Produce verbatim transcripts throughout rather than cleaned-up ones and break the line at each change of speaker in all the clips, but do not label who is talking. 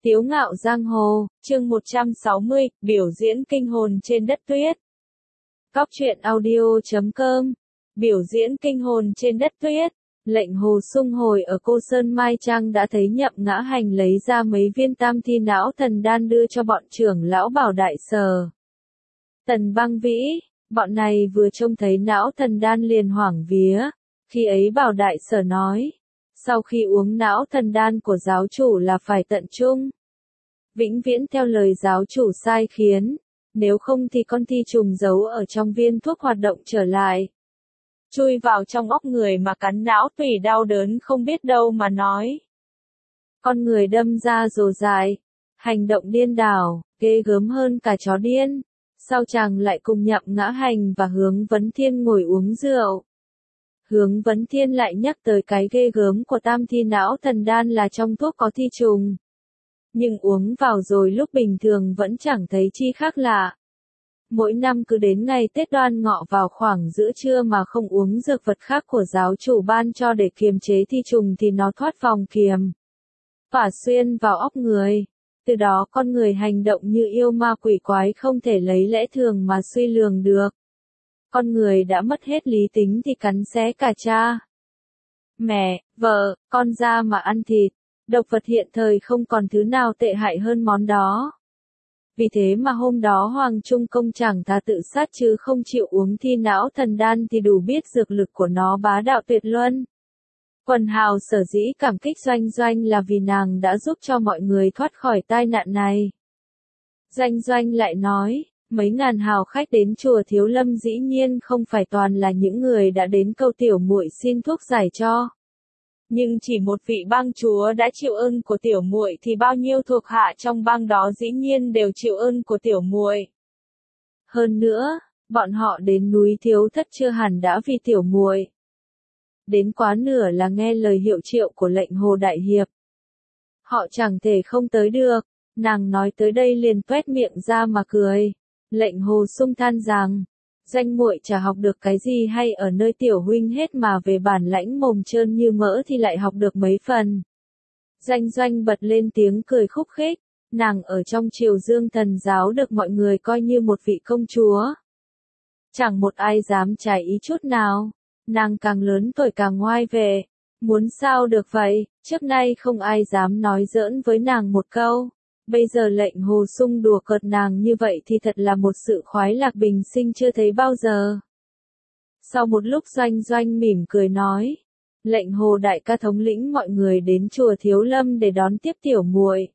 Tiếu ngạo giang hồ, chương một trăm sáu mươi, biểu diễn kinh hồn trên đất tuyết. Cóc truyện audio chấm com, biểu diễn kinh hồn trên đất tuyết. Lệnh Hồ Sung hồi ở Cô Sơn Mai Trang đã thấy Nhậm Ngã Hành lấy ra mấy viên tam thi não thần đan đưa cho bọn trưởng lão Bảo Đại Sở. Tần Băng Vĩ, bọn này vừa trông thấy não thần đan liền hoảng vía, khi ấy Bảo Đại Sở nói, sau khi uống não thần đan của giáo chủ là phải tận trung. Vĩnh viễn theo lời giáo chủ sai khiến, nếu không thì con thi trùng giấu ở trong viên thuốc hoạt động trở lại. Chui vào trong óc người mà cắn não tủy đau đớn không biết đâu mà nói. Con người đâm ra rồ dại, hành động điên đảo, ghê gớm hơn cả chó điên. Sau chàng lại cùng Nhậm Ngã Hành và Hướng Vấn Thiên ngồi uống rượu. Hướng Vấn Thiên lại nhắc tới cái ghê gớm của tam thi não thần đan là trong thuốc có thi trùng. Nhưng uống vào rồi lúc bình thường vẫn chẳng thấy chi khác lạ. Mỗi năm cứ đến ngày Tết Đoan Ngọ vào khoảng giữa trưa mà không uống dược vật khác của giáo chủ ban cho để kiềm chế thi trùng thì nó thoát vòng kiềm, phả xuyên vào óc người. Từ đó con người hành động như yêu ma quỷ quái không thể lấy lẽ thường mà suy lường được. Con người đã mất hết lý tính thì cắn xé cả cha, mẹ, vợ, con ra mà ăn thịt. Độc vật hiện thời không còn thứ nào tệ hại hơn món đó. Vì thế mà hôm đó Hoàng Trung Công chẳng thà tự sát chứ không chịu uống thi não thần đan thì đủ biết dược lực của nó bá đạo tuyệt luân. Quần hào sở dĩ cảm kích Doanh Doanh là vì nàng đã giúp cho mọi người thoát khỏi tai nạn này. Doanh Doanh lại nói, mấy ngàn hào khách đến chùa Thiếu Lâm dĩ nhiên không phải toàn là những người đã đến câu tiểu muội xin thuốc giải cho. Nhưng chỉ một vị bang chúa đã chịu ơn của tiểu muội thì bao nhiêu thuộc hạ trong bang đó dĩ nhiên đều chịu ơn của tiểu muội. Hơn nữa, bọn họ đến núi Thiếu Thất chưa hẳn đã vì tiểu muội. Đến quá nửa là nghe lời hiệu triệu của lệnh Hồ Đại Hiệp. Họ chẳng thể không tới được, nàng nói tới đây liền tuét miệng ra mà cười. Lệnh Hồ Sung than rằng, Doanh muội chả học được cái gì hay ở nơi tiểu huynh hết mà về bản lãnh mồm trơn như mỡ thì lại học được mấy phần. Doanh Doanh bật lên tiếng cười khúc khích, nàng ở trong triều Dương Thần giáo được mọi người coi như một vị công chúa. Chẳng một ai dám trái ý chút nào, nàng càng lớn tuổi càng ngoai về, muốn sao được vậy, trước nay không ai dám nói giỡn với nàng một câu. Bây giờ lệnh Hồ Sung đùa cợt nàng như vậy thì thật là một sự khoái lạc bình sinh chưa thấy bao giờ. Sau một lúc Doanh Doanh mỉm cười nói, lệnh Hồ đại ca thống lĩnh mọi người đến chùa Thiếu Lâm để đón tiếp tiểu muội.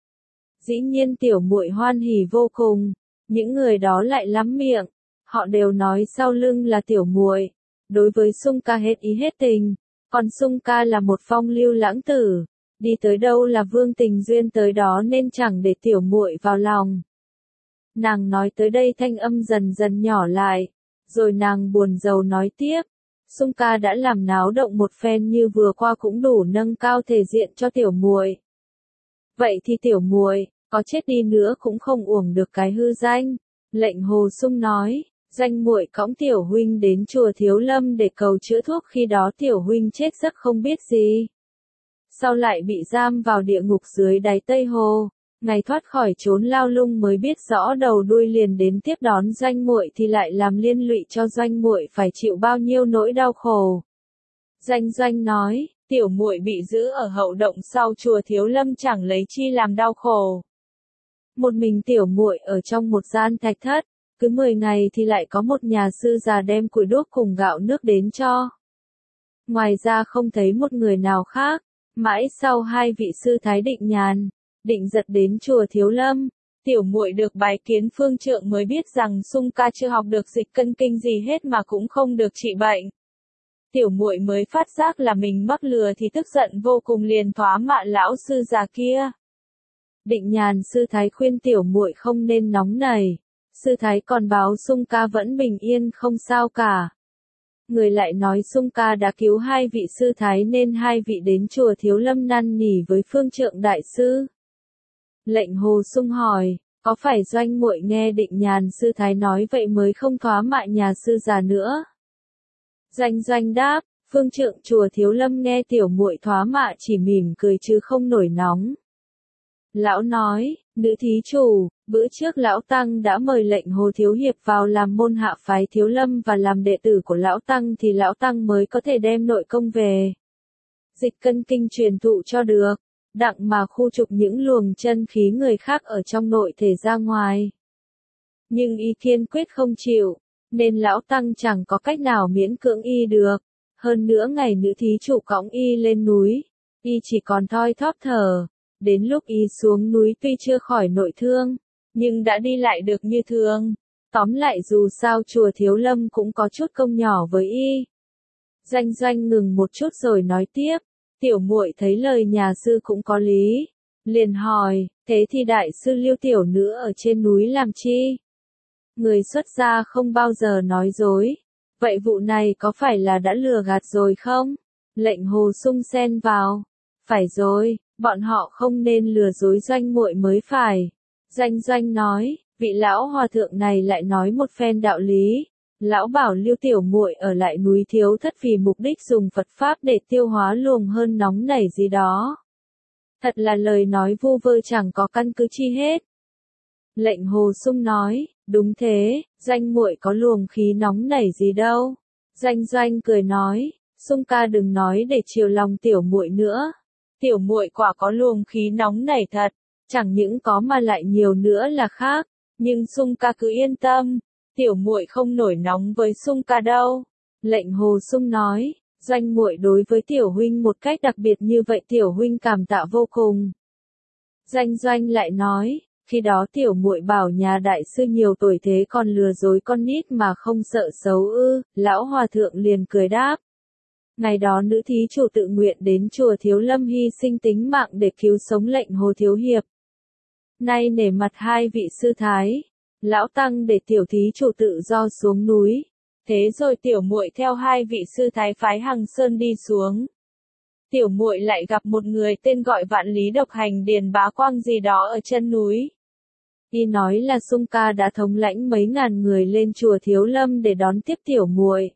Dĩ nhiên tiểu muội hoan hỉ vô cùng, những người đó lại lắm miệng, họ đều nói sau lưng là tiểu muội. Đối với Sung ca hết ý hết tình, còn Sung ca là một phong lưu lãng tử. Đi tới đâu là vương tình duyên tới đó nên chẳng để tiểu muội vào lòng. Nàng nói tới đây thanh âm dần dần nhỏ lại, rồi nàng buồn rầu nói tiếp, Sung ca đã làm náo động một phen như vừa qua cũng đủ nâng cao thể diện cho tiểu muội. Vậy thì tiểu muội, có chết đi nữa cũng không uổng được cái hư danh. Lệnh Hồ Sung nói, Doanh muội cõng tiểu huynh đến chùa Thiếu Lâm để cầu chữa thuốc, khi đó tiểu huynh chết giấc không biết gì. Sau lại bị giam vào địa ngục dưới đáy Tây Hồ, ngày thoát khỏi chốn lao lung mới biết rõ đầu đuôi, liền đến tiếp đón Doanh muội thì lại làm liên lụy cho Doanh muội phải chịu bao nhiêu nỗi đau khổ. Doanh Doanh nói, tiểu muội bị giữ ở hậu động sau chùa Thiếu Lâm chẳng lấy chi làm đau khổ. Một mình tiểu muội ở trong một gian thạch thất, cứ mười ngày thì lại có một nhà sư già đem củi đuốc cùng gạo nước đến cho. Ngoài ra không thấy một người nào khác. Mãi sau hai vị sư Thái Định Nhàn, Định Giật đến chùa Thiếu Lâm, tiểu muội được bái kiến phương trượng mới biết rằng Sung ca chưa học được dịch cân kinh gì hết mà cũng không được trị bệnh. Tiểu muội mới phát giác là mình mắc lừa thì tức giận vô cùng, liền thoá mạ lão sư già kia. Định Nhàn sư Thái khuyên tiểu muội không nên nóng nảy, sư Thái còn báo Sung ca vẫn bình yên không sao cả. Người lại nói Sung ca đã cứu hai vị sư Thái nên hai vị đến chùa Thiếu Lâm năn nỉ với phương trượng đại sư. Lệnh Hồ Sung hỏi, có phải Doanh muội nghe Định Nhàn sư Thái nói vậy mới không thoá mạ nhà sư già nữa? Doanh Doanh đáp, phương trượng chùa Thiếu Lâm nghe tiểu muội thoá mạ chỉ mỉm cười chứ không nổi nóng. Lão nói, nữ thí chủ, bữa trước Lão Tăng đã mời lệnh Hồ Thiếu Hiệp vào làm môn hạ phái Thiếu Lâm và làm đệ tử của Lão Tăng thì Lão Tăng mới có thể đem nội công về. Dịch cân kinh truyền thụ cho được, đặng mà khu trục những luồng chân khí người khác ở trong nội thể ra ngoài. Nhưng y kiên quyết không chịu, nên Lão Tăng chẳng có cách nào miễn cưỡng y được. Hơn nữa ngày nữ thí chủ cõng y lên núi, y chỉ còn thoi thóp thở. Đến lúc y xuống núi tuy chưa khỏi nội thương, nhưng đã đi lại được như thường. Tóm lại dù sao chùa Thiếu Lâm cũng có chút công nhỏ với y. Doanh Doanh ngừng một chút rồi nói tiếp, tiểu muội thấy lời nhà sư cũng có lý. Liền hỏi, thế thì đại sư Lưu tiểu nữ ở trên núi làm chi? Người xuất gia không bao giờ nói dối. Vậy vụ này có phải là đã lừa gạt rồi không? Lệnh Hồ Sung xen vào. Phải rồi, bọn họ không nên lừa dối Doanh muội mới phải. Doanh Doanh nói, vị lão hòa thượng này lại nói một phen đạo lý. Lão bảo Lưu tiểu muội ở lại núi Thiếu Thất vì mục đích dùng Phật pháp để tiêu hóa luồng hơn nóng nảy gì đó. Thật là lời nói vu vơ chẳng có căn cứ chi hết. Lệnh Hồ Sung nói, đúng thế, Doanh muội có luồng khí nóng nảy gì đâu. Doanh Doanh cười nói, Sung ca đừng nói để chiều lòng tiểu muội nữa. Tiểu muội quả có luồng khí nóng nảy thật, chẳng những có mà lại nhiều nữa là khác, nhưng Sung ca cứ yên tâm, tiểu muội không nổi nóng với Sung ca đâu. Lệnh Hồ Sung nói, Doanh muội đối với tiểu huynh một cách đặc biệt như vậy tiểu huynh cảm tạ vô cùng. Doanh Doanh lại nói, khi đó tiểu muội bảo nhà đại sư nhiều tuổi thế còn lừa dối con nít mà không sợ xấu ư? Lão hòa thượng liền cười đáp. Ngày đó nữ thí chủ tự nguyện đến chùa Thiếu Lâm hy sinh tính mạng để cứu sống lệnh Hồ Thiếu Hiệp. Nay nể mặt hai vị sư thái, Lão Tăng để tiểu thí chủ tự do xuống núi. Thế rồi tiểu muội theo hai vị sư thái phái Hằng Sơn đi xuống. Tiểu muội lại gặp một người tên gọi Vạn Lý Độc Hành Điền Bá Quang gì đó ở chân núi. Y nói là Sung ca đã thống lãnh mấy ngàn người lên chùa Thiếu Lâm để đón tiếp tiểu muội.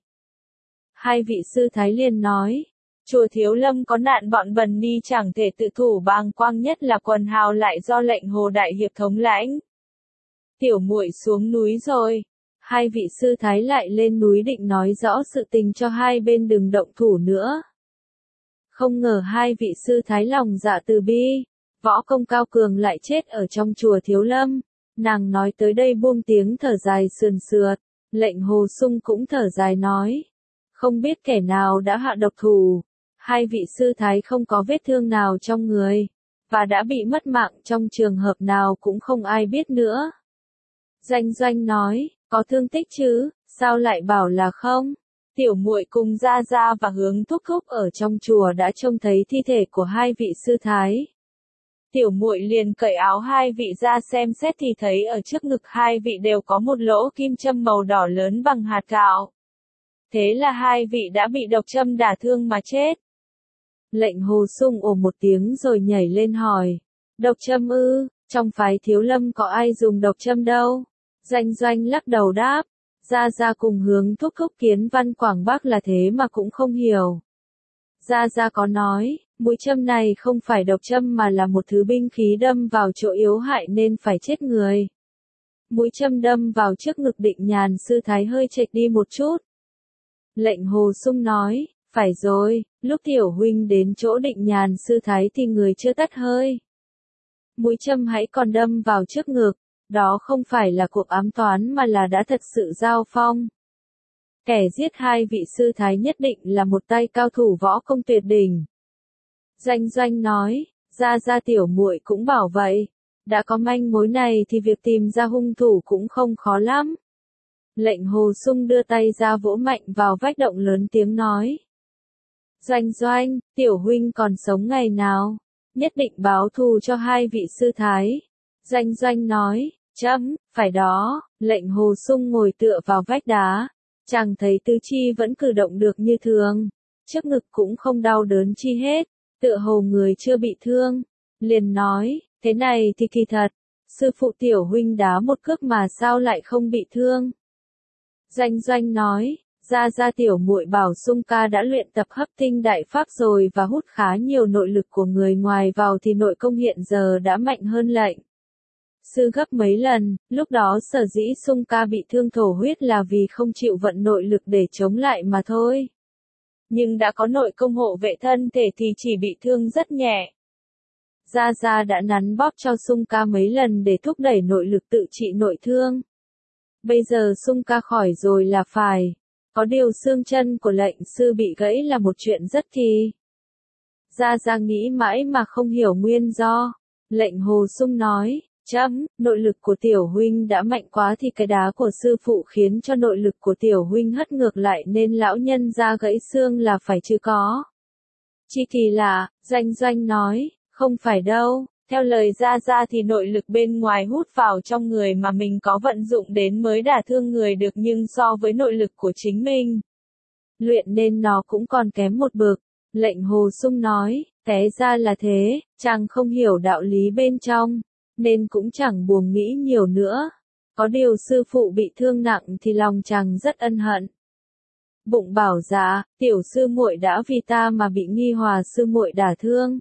Hai vị sư thái liền nói, chùa Thiếu Lâm có nạn bọn bần ni chẳng thể tự thủ bàng quang, nhất là quần hào lại do lệnh Hồ Đại Hiệp thống lãnh. Tiểu muội xuống núi rồi. Hai vị sư thái lại lên núi định nói rõ sự tình cho hai bên đừng động thủ nữa. Không ngờ hai vị sư thái lòng dạ từ bi, võ công cao cường lại chết ở trong chùa Thiếu Lâm. Nàng nói tới đây buông tiếng thở dài sườn sượt, lệnh Hồ Sung cũng thở dài nói. Không biết kẻ nào đã hạ độc thủ, hai vị sư thái không có vết thương nào trong người, và đã bị mất mạng trong trường hợp nào cũng không ai biết nữa. Doanh Doanh nói, có thương tích chứ, sao lại bảo là không? Tiểu muội cùng Gia Gia và Hướng Thúc Thúc ở trong chùa đã trông thấy thi thể của hai vị sư thái. Tiểu muội liền cởi áo hai vị ra xem xét thì thấy ở trước ngực hai vị đều có một lỗ kim châm màu đỏ lớn bằng hạt gạo. Thế là hai vị đã bị độc châm đả thương mà chết. Lệnh Hồ Sung ồ một tiếng rồi nhảy lên hỏi. Độc châm ư, trong phái Thiếu Lâm có ai dùng độc châm đâu? Doanh Doanh lắc đầu đáp. Gia Gia cùng Hướng Thúc Thúc kiến văn Quảng Bắc là thế mà cũng không hiểu. Gia Gia có nói, mũi châm này không phải độc châm mà là một thứ binh khí đâm vào chỗ yếu hại nên phải chết người. Mũi châm đâm vào trước ngực Định Nhàn sư thái hơi chệch đi một chút. Lệnh Hồ Sung nói, phải rồi, lúc tiểu huynh đến chỗ Định Nhàn sư thái thì người chưa tắt hơi. Mũi châm hãy còn đâm vào trước ngực, đó không phải là cuộc ám toán mà là đã thật sự giao phong. Kẻ giết hai vị sư thái nhất định là một tay cao thủ võ công tuyệt đỉnh. Doanh Doanh nói, Gia Gia tiểu muội cũng bảo vậy, đã có manh mối này thì việc tìm ra hung thủ cũng không khó lắm. Lệnh Hồ Sung đưa tay ra vỗ mạnh vào vách động lớn tiếng nói. Doanh Doanh, tiểu huynh còn sống ngày nào, nhất định báo thù cho hai vị sư thái. Doanh Doanh nói, chấm, phải đó. Lệnh Hồ Sung ngồi tựa vào vách đá, chàng thấy tứ chi vẫn cử động được như thường, trước ngực cũng không đau đớn chi hết, tựa hồ người chưa bị thương. Liền nói, thế này thì kỳ thật, sư phụ tiểu huynh đá một cước mà sao lại không bị thương. Doanh Doanh nói, Gia Gia tiểu muội bảo Sung ca đã luyện tập hấp tinh đại pháp rồi và hút khá nhiều nội lực của người ngoài vào thì nội công hiện giờ đã mạnh hơn lệnh sư gấp mấy lần. Lúc đó sở dĩ Sung ca bị thương thổ huyết là vì không chịu vận nội lực để chống lại mà thôi. Nhưng đã có nội công hộ vệ thân thể thì chỉ bị thương rất nhẹ. Gia Gia đã nắn bóp cho Sung ca mấy lần để thúc đẩy nội lực tự trị nội thương. Bây giờ Sung ca khỏi rồi là phải. Có điều xương chân của lệnh sư bị gãy là một chuyện rất kỳ. Gia Gia nghĩ mãi mà không hiểu nguyên do. Lệnh Hồ Sung nói, chấm, nội lực của tiểu huynh đã mạnh quá thì cái đá của sư phụ khiến cho nội lực của tiểu huynh hất ngược lại nên lão nhân ra gãy xương là phải chứ có. Chi kỳ lạ, Doanh Doanh nói, không phải đâu. Theo lời Gia Gia thì nội lực bên ngoài hút vào trong người mà mình có vận dụng đến mới đả thương người được, nhưng so với nội lực của chính mình luyện nên nó cũng còn kém một bậc. Lệnh Hồ Sung nói, té ra là thế, chàng không hiểu đạo lý bên trong, nên cũng chẳng buồn nghĩ nhiều nữa. Có điều sư phụ bị thương nặng thì lòng chàng rất ân hận. Bụng bảo dạ, tiểu sư muội đã vì ta mà bị Nghi Hòa sư muội đả thương.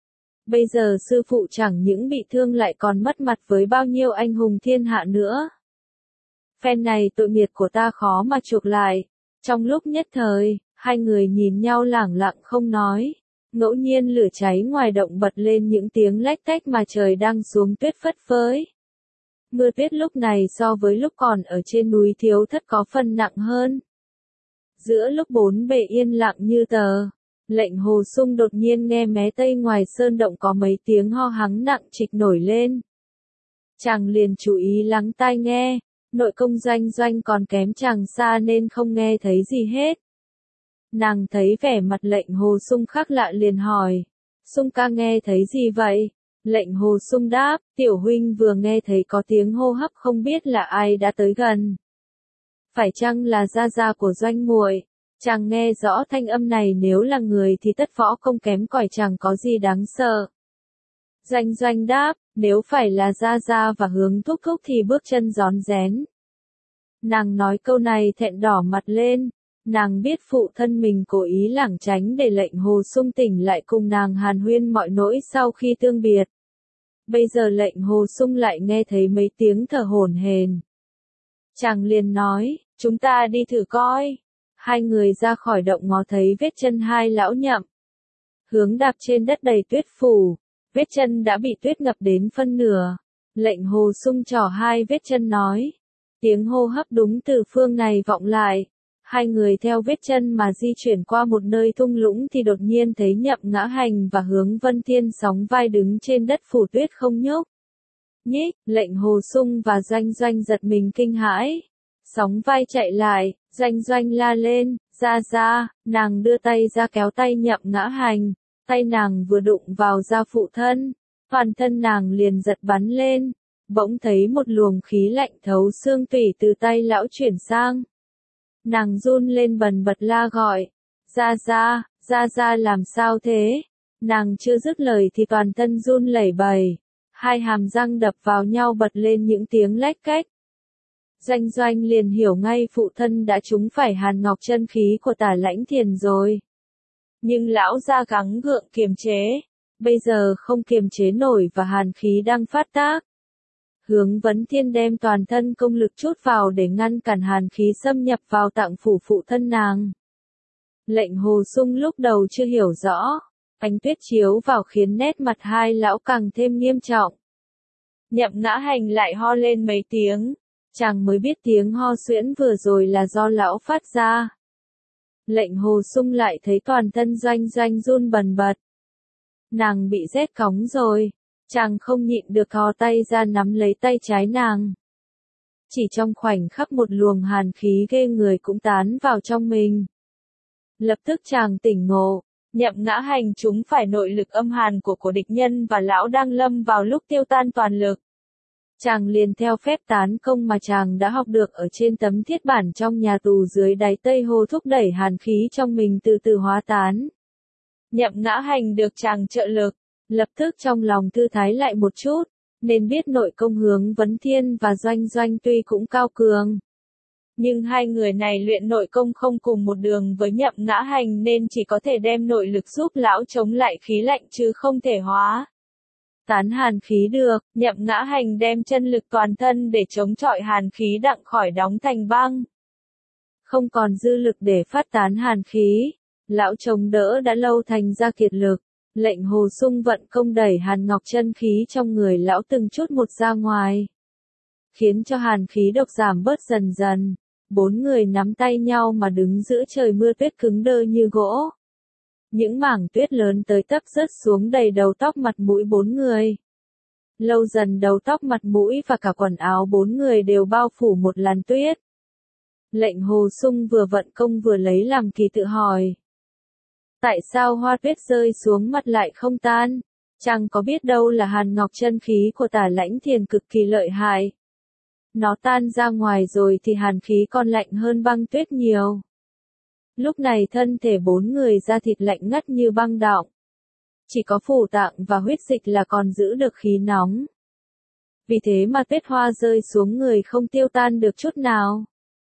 Bây giờ sư phụ chẳng những bị thương lại còn mất mặt với bao nhiêu anh hùng thiên hạ nữa. Phen này tội nghiệp của ta khó mà chuộc lại. Trong lúc nhất thời, hai người nhìn nhau lẳng lặng không nói. Ngẫu nhiên lửa cháy ngoài động bật lên những tiếng lách tách mà trời đang xuống tuyết phất phới. Mưa tuyết lúc này so với lúc còn ở trên núi Thiếu Thất có phần nặng hơn. Giữa lúc bốn bề yên lặng như tờ, Lệnh Hồ Sung đột nhiên nghe mé tây ngoài sơn động có mấy tiếng ho hắng nặng trịch nổi lên. Chàng liền chú ý lắng tai nghe, nội công Doanh Doanh còn kém chàng xa nên không nghe thấy gì hết. Nàng thấy vẻ mặt Lệnh Hồ Sung khác lạ liền hỏi, Sung ca nghe thấy gì vậy? Lệnh Hồ Sung đáp, tiểu huynh vừa nghe thấy có tiếng hô hấp không biết là ai đã tới gần. Phải chăng là Gia Gia của Doanh muội? Chàng nghe rõ thanh âm này, nếu là người thì tất võ công kém cỏi chẳng có gì đáng sợ. Doanh Doanh đáp, nếu phải là Gia Gia và Hướng thúc thúc thì bước chân rón rén. Nàng nói câu này thẹn đỏ mặt lên, nàng biết phụ thân mình cố ý lảng tránh để Lệnh Hồ Sung tỉnh lại cùng nàng hàn huyên mọi nỗi sau khi tương biệt. Bây giờ Lệnh Hồ Sung lại nghe thấy mấy tiếng thở hổn hển. Chàng liền nói, chúng ta đi thử coi. Hai người ra khỏi động ngó thấy vết chân hai lão Nhậm Hướng đạp trên đất đầy tuyết phủ, vết chân đã bị tuyết ngập đến phân nửa. Lệnh Hồ Sung trỏ hai vết chân nói, tiếng hô hấp đúng từ phương này vọng lại. Hai người theo vết chân mà di chuyển qua một nơi thung lũng thì đột nhiên thấy Nhậm Ngã Hành và Hướng Vân Thiên sóng vai đứng trên đất phủ tuyết không nhúc nhích. Lệnh Hồ Sung và Doanh Doanh giật mình kinh hãi, sóng vai chạy lại. Doanh Doanh la lên, Gia Gia, nàng đưa tay ra kéo tay Nhậm Ngã Hành, tay nàng vừa đụng vào da phụ thân, toàn thân nàng liền giật bắn lên, bỗng thấy một luồng khí lạnh thấu xương tủy từ tay lão chuyển sang. Nàng run lên bần bật la gọi, Gia Gia, Gia Gia làm sao thế? Nàng chưa dứt lời thì toàn thân run lẩy bẩy, hai hàm răng đập vào nhau bật lên những tiếng lách cách. Doanh Doanh liền hiểu ngay phụ thân đã trúng phải hàn ngọc chân khí của Tả Lãnh Thiền rồi. Nhưng lão gia gắng gượng kiềm chế, bây giờ không kiềm chế nổi và hàn khí đang phát tác. Hướng Vấn Thiên đem toàn thân công lực chút vào để ngăn cản hàn khí xâm nhập vào tạng phủ phụ thân nàng. Lệnh Hồ Sung lúc đầu chưa hiểu rõ, ánh tuyết chiếu vào khiến nét mặt hai lão càng thêm nghiêm trọng. Nhậm Ngã Hành lại ho lên mấy tiếng. Chàng mới biết tiếng ho suyễn vừa rồi là do lão phát ra. Lệnh Hồ Sung lại thấy toàn thân Doanh Doanh run bần bật. Nàng bị rét cóng rồi. Chàng không nhịn được thò tay ra nắm lấy tay trái nàng. Chỉ trong khoảnh khắc một luồng hàn khí ghê người cũng tán vào trong mình. Lập tức chàng tỉnh ngộ, Nhậm Ngã Hành chúng phải nội lực âm hàn của của địch nhân và lão đang lâm vào lúc tiêu tan toàn lực. Chàng liền theo phép tán công mà chàng đã học được ở trên tấm thiết bản trong nhà tù dưới đáy Tây Hồ thúc đẩy hàn khí trong mình từ từ hóa tán. Nhậm Ngã Hành được chàng trợ lực, lập tức trong lòng thư thái lại một chút, nên biết nội công Hướng Vấn Thiên và Doanh Doanh tuy cũng cao cường, Nhưng hai người này luyện nội công không cùng một đường với Nhậm Ngã Hành nên chỉ có thể đem nội lực giúp lão chống lại khí lạnh chứ không thể hóa tán hàn khí được. Nhậm Ngã Hành đem chân lực toàn thân để chống chọi hàn khí đặng khỏi đóng thành băng. Không còn dư lực để phát tán hàn khí. Lão chống đỡ đã lâu thành ra kiệt lực. Lệnh Hồ Sung vận công đẩy hàn ngọc chân khí trong người lão từng chút một ra ngoài. Khiến cho hàn khí độc giảm bớt dần dần. Bốn người nắm tay nhau mà đứng giữa trời mưa tuyết cứng đơ như gỗ. Những mảng tuyết lớn tới tấp rớt xuống đầy đầu tóc mặt mũi bốn người. Lâu dần đầu tóc mặt mũi và cả quần áo bốn người đều bao phủ một làn tuyết. Lệnh Hồ Sung vừa vận công vừa lấy làm kỳ tự hỏi. Tại sao hoa tuyết rơi xuống mặt lại không tan? Chẳng có biết đâu là hàn ngọc chân khí của Tả Lãnh Thiền cực kỳ lợi hại. Nó tan ra ngoài rồi thì hàn khí còn lạnh hơn băng tuyết nhiều. Lúc này thân thể bốn người da thịt lạnh ngắt như băng đọng. Chỉ có phủ tạng và huyết dịch là còn giữ được khí nóng. Vì thế mà tuyết hoa rơi xuống người không tiêu tan được chút nào.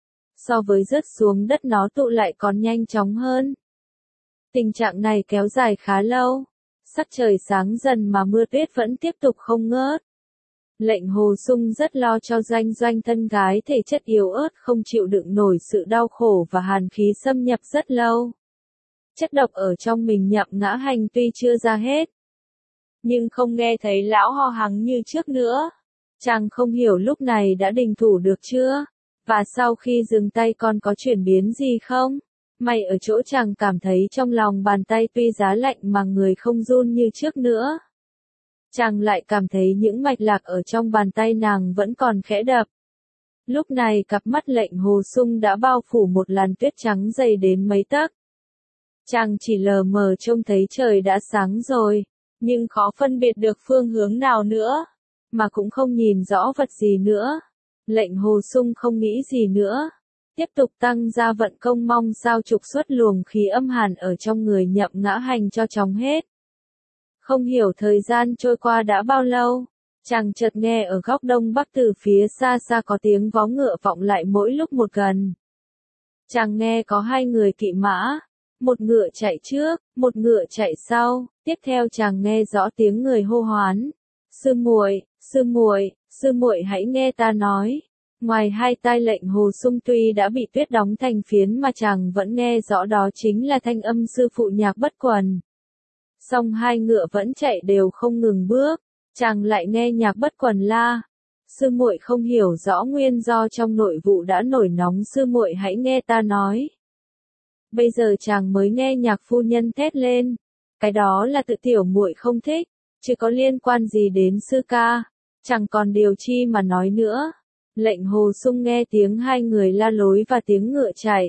So với rớt xuống đất nó tụ lại còn nhanh chóng hơn. Tình trạng này kéo dài khá lâu. Sắc trời sáng dần mà mưa tuyết vẫn tiếp tục không ngớt. Lệnh Hồ Sung rất lo cho Doanh Doanh thân gái thể chất yếu ớt không chịu đựng nổi sự đau khổ và hàn khí xâm nhập rất lâu. Chất độc ở trong mình Nhậm Ngã Hành tuy chưa ra hết. Nhưng không nghe thấy lão ho hắng như trước nữa. Chàng không hiểu lúc này đã đình thủ được chưa? Và sau khi dừng tay còn có chuyển biến gì không? May ở chỗ chàng cảm thấy trong lòng bàn tay tuy giá lạnh mà người không run như trước nữa. Chàng lại cảm thấy những mạch lạc ở trong bàn tay nàng vẫn còn khẽ đập. Lúc này cặp mắt Lệnh Hồ Sung đã bao phủ một làn tuyết trắng dày đến mấy tấc. Chàng chỉ lờ mờ trông thấy trời đã sáng rồi, nhưng khó phân biệt được phương hướng nào nữa, mà cũng không nhìn rõ vật gì nữa. Lệnh Hồ Sung không nghĩ gì nữa, tiếp tục tăng ra vận công mong sao trục xuất luồng khí âm hàn ở trong người Nhậm Ngã Hành cho chóng hết. Không hiểu thời gian trôi qua đã bao lâu, chàng chợt nghe ở góc đông bắc từ phía xa xa có tiếng vó ngựa vọng lại mỗi lúc một gần. Chàng nghe có hai người kỵ mã, một ngựa chạy trước, một ngựa chạy sau, tiếp theo chàng nghe rõ tiếng người hô hoán. Sư muội, sư muội, sư muội hãy nghe ta nói. Ngoài hai tai Lệnh Hồ Sung tuy đã bị tuyết đóng thành phiến mà chàng vẫn nghe rõ đó chính là thanh âm sư phụ Nhạc Bất Quần. Song hai ngựa vẫn chạy đều không ngừng bước, chàng lại nghe Nhạc Bất Quần la. Sư muội không hiểu rõ nguyên do trong nội vụ đã nổi nóng, sư muội hãy nghe ta nói. Bây giờ chàng mới nghe Nhạc phu nhân thét lên, cái đó là tự tiểu muội không thích, chứ có liên quan gì đến sư ca, chẳng còn điều chi mà nói nữa. Lệnh Hồ Sung nghe tiếng hai người la lối và tiếng ngựa chạy.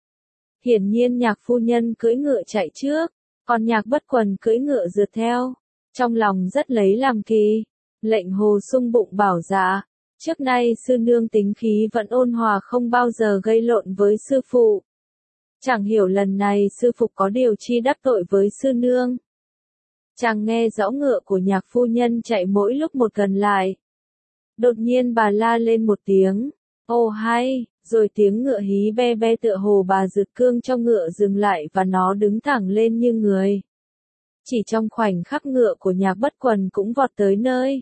Hiển nhiên Nhạc phu nhân cưỡi ngựa chạy trước, còn Nhạc Bất Quần cưỡi ngựa rượt theo. Trong lòng rất lấy làm kỳ. Lệnh Hồ Sung bụng bảo dạ, trước nay sư nương tính khí vẫn ôn hòa không bao giờ gây lộn với sư phụ. Chẳng hiểu lần này sư phụ có điều chi đắc tội với sư nương. Chàng nghe rõ ngựa của Nhạc phu nhân chạy mỗi lúc một gần lại. Đột nhiên bà la lên một tiếng, ô hay, rồi tiếng ngựa hí be be tựa hồ bà giật cương trong ngựa dừng lại và nó đứng thẳng lên như người. Chỉ trong khoảnh khắc ngựa của Nhạc Bất Quần cũng vọt tới nơi.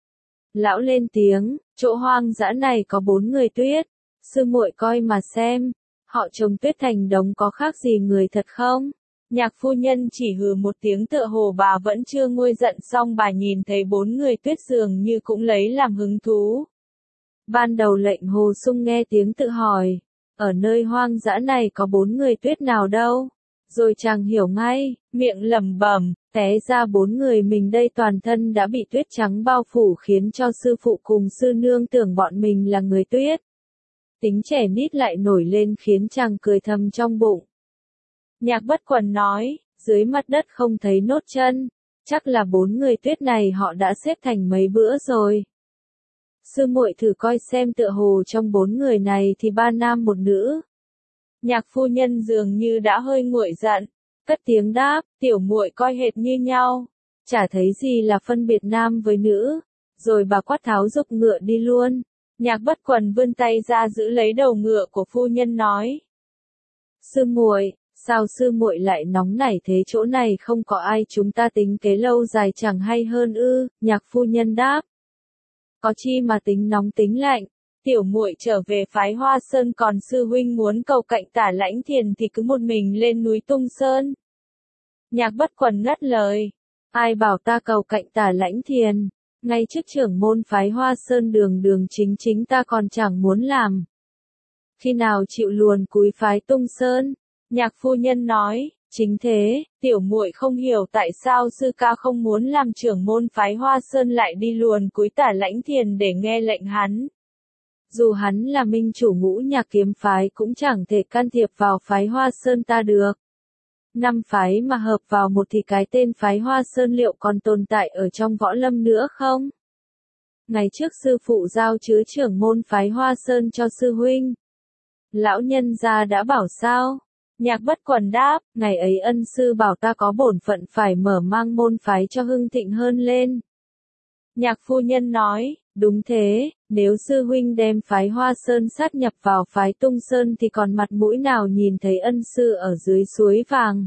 Lão lên tiếng, chỗ hoang dã này có bốn người tuyết, sư muội coi mà xem, họ trồng tuyết thành đống có khác gì người thật không? Nhạc phu nhân chỉ hừ một tiếng tựa hồ bà vẫn chưa nguôi giận, xong bà nhìn thấy bốn người tuyết dường như cũng lấy làm hứng thú. Ban đầu Lệnh Hồ Sung nghe tiếng tự hỏi, ở nơi hoang dã này có bốn người tuyết nào đâu? Rồi chàng hiểu ngay, miệng lẩm bẩm, té ra bốn người mình đây toàn thân đã bị tuyết trắng bao phủ khiến cho sư phụ cùng sư nương tưởng bọn mình là người tuyết. Tính trẻ nít lại nổi lên khiến chàng cười thầm trong bụng. Nhạc Bất Quần nói, dưới mặt đất không thấy nốt chân, chắc là bốn người tuyết này họ đã xếp thành mấy bữa rồi. Sư muội thử coi xem, tựa hồ trong bốn người này thì ba nam một nữ. Nhạc phu nhân dường như đã hơi nguội giận, cất tiếng đáp, tiểu muội coi hệt như nhau, chả thấy gì là phân biệt nam với nữ. Rồi bà quát tháo giục ngựa đi luôn. Nhạc Bất Quần vươn tay ra giữ lấy đầu ngựa của phu nhân nói. Sư muội, sao sư muội lại nóng nảy thế, chỗ này không có ai, chúng ta tính kế lâu dài chẳng hay hơn ư? Nhạc phu nhân đáp. Có chi mà tính nóng tính lạnh, tiểu muội trở về phái Hoa Sơn, còn sư huynh muốn cầu cạnh Tả Lãnh Thiền thì cứ một mình lên núi Tung Sơn. Nhạc Bất Quần ngắt lời. Ai bảo ta cầu cạnh Tả Lãnh Thiền, ngay trước trưởng môn phái Hoa Sơn đường đường chính chính ta còn chẳng muốn làm. Khi nào chịu luồn cúi phái Tung Sơn? Nhạc phu nhân nói, chính thế, tiểu muội không hiểu tại sao sư ca không muốn làm trưởng môn phái Hoa Sơn lại đi luồn cúi Tả Lãnh Thiền để nghe lệnh hắn. Dù hắn là minh chủ ngũ nhạc kiếm phái cũng chẳng thể can thiệp vào phái Hoa Sơn ta được. Năm phái mà hợp vào một thì cái tên phái Hoa Sơn liệu còn tồn tại ở trong võ lâm nữa không? Ngày trước sư phụ giao chứa trưởng môn phái Hoa Sơn cho sư huynh. Lão nhân gia đã bảo sao? Nhạc Bất Quần đáp, ngày ấy ân sư bảo ta có bổn phận phải mở mang môn phái cho hưng thịnh hơn lên. Nhạc phu nhân nói, đúng thế, nếu sư huynh đem phái Hoa Sơn sát nhập vào phái Tung Sơn thì còn mặt mũi nào nhìn thấy ân sư ở dưới suối vàng.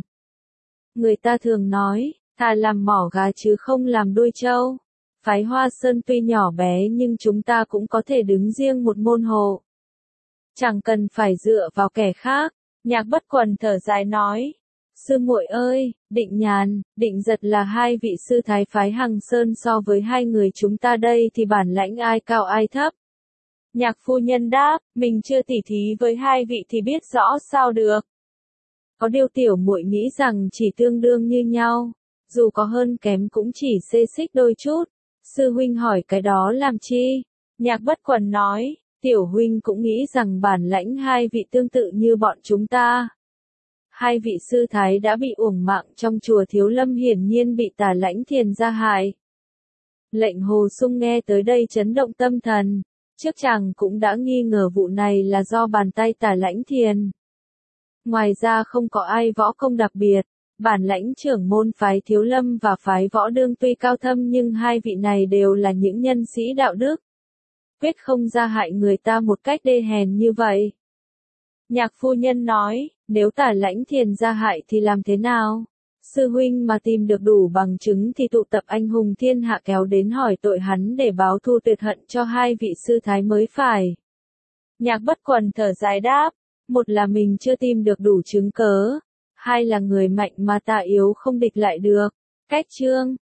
Người ta thường nói, thà làm mỏ gà chứ không làm đuôi trâu. Phái Hoa Sơn tuy nhỏ bé nhưng chúng ta cũng có thể đứng riêng một môn hộ. Chẳng cần phải dựa vào kẻ khác. Nhạc Bất Quần thở dài nói. Sư muội ơi, Định Nhàn, Định Giật là hai vị sư thái phái Hằng Sơn, so với hai người chúng ta đây thì bản lãnh ai cao ai thấp. Nhạc phu nhân đáp, mình chưa tỉ thí với hai vị thì biết rõ sao được. Có điều tiểu muội nghĩ rằng chỉ tương đương như nhau, dù có hơn kém cũng chỉ xê xích đôi chút. Sư huynh hỏi cái đó làm chi? Nhạc Bất Quần nói, tiểu huynh cũng nghĩ rằng bản lãnh hai vị tương tự như bọn chúng ta. Hai vị sư thái đã bị uổng mạng trong chùa Thiếu Lâm, hiển nhiên bị Tả Lãnh Thiền gia hại. Lệnh Hồ Sung nghe tới đây chấn động tâm thần, trước chàng cũng đã nghi ngờ vụ này là do bàn tay Tả Lãnh Thiền. Ngoài ra không có ai võ công đặc biệt, bản lãnh trưởng môn phái Thiếu Lâm và phái Võ Đương tuy cao thâm nhưng hai vị này đều là những nhân sĩ đạo đức. Quyết không ra hại người ta một cách đê hèn như vậy. Nhạc phu nhân nói, nếu Tả Lãnh Thiền gia hại thì làm thế nào? Sư huynh mà tìm được đủ bằng chứng thì tụ tập anh hùng thiên hạ kéo đến hỏi tội hắn để báo thù tuyệt hận cho hai vị sư thái mới phải. Nhạc Bất Quần thở dài đáp, một là mình chưa tìm được đủ chứng cớ, hai là người mạnh mà ta yếu không địch lại được. Cách chương